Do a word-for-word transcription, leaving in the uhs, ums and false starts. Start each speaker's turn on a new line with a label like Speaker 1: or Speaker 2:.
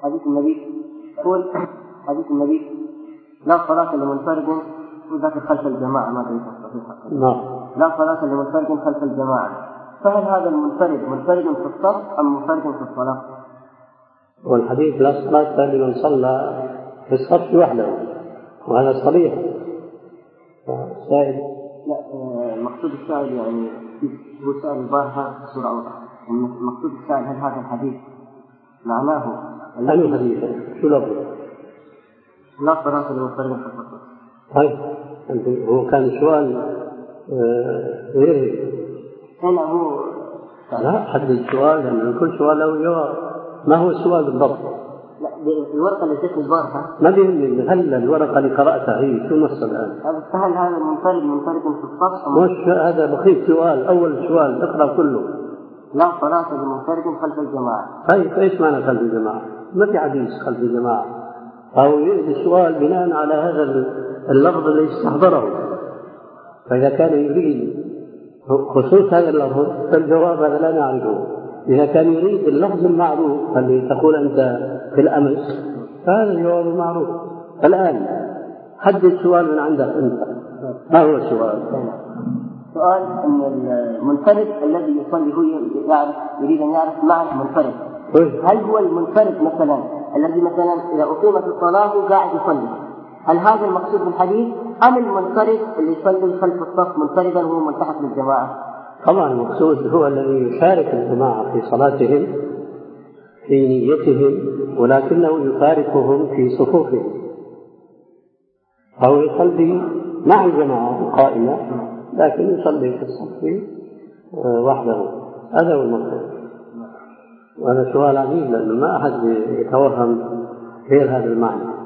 Speaker 1: حديث النبي يقول حديث النبي لا صلاة لمنفرد وذاك خلف الجماعة ما ليس صحيحة. لا صلاة لمنفرد خلف الجماعة، فهل هذا المنفرد منفرد في الصف أم منفرد في الصلاة؟
Speaker 2: والحديث لا صلاة لمن صلى في الصف وحده، وهذا صريح.
Speaker 1: سائل لا المقصود السائل يعني هو سائل البارحة سورة أوضح. المقصود السائل هل هذا الحديث معناه
Speaker 2: أي حديث شو لفظه؟
Speaker 1: لا صلاة لمنفرد في الصف.
Speaker 2: طيب هو كان سؤال غير
Speaker 1: هنا هو
Speaker 2: لا حد السؤال لأن كل سؤال له جواب. ما هو السؤال بالضبط؟
Speaker 1: لا الورقة اللي جت البارحة
Speaker 2: ما بيهمني هل الورقة اللي قرأتها هي شو نص الآن؟
Speaker 1: هل هذا المنفرد منفرد في الصف؟
Speaker 2: مش هذا بخيف سؤال. أول سؤال اقرأ كله.
Speaker 1: لا صلاة لمنفرد خلف الجماعة.
Speaker 2: طيب إيش معنى خلف الجماعة؟ ما في حديث خلف الجماعة. أو السؤال بناء على هذا اللفظ اللي استحضره، فإذا كان يريد خصوص هذا اللفظ فالجواب هذا لا نعرفه. إذا كان يريد اللفظ المعروف اللي تقول أنت في الأمس فهذا الجواب معروف. الآن حدد السؤال من عندك أنت. ما هو السؤال؟
Speaker 1: سؤال أن المنفرد الذي يصلي هو يعرف يريد أن يعرف معنى المنفرد. هل هو المنفرد مثلا الذي مثلا إذا أقيمت الصلاة وقاعد يصلي، هل هذا المقصود بالحديث أم المنفرد اللي يصلي خلف الصف منفردا هو ملتحق بالجماعة؟
Speaker 2: طبعا المقصود هو الذي يشارك الجماعة في صلاتهم في نيتهم ولكنه يفارقهم في صفوفهم، أو يصلي مع الجماعة قائمة لكن يصلي في الصف وحده. هذا هو المقصود. وهذا سؤال عجيب لأنه ما أحد يتوهم غير هذا المعنى.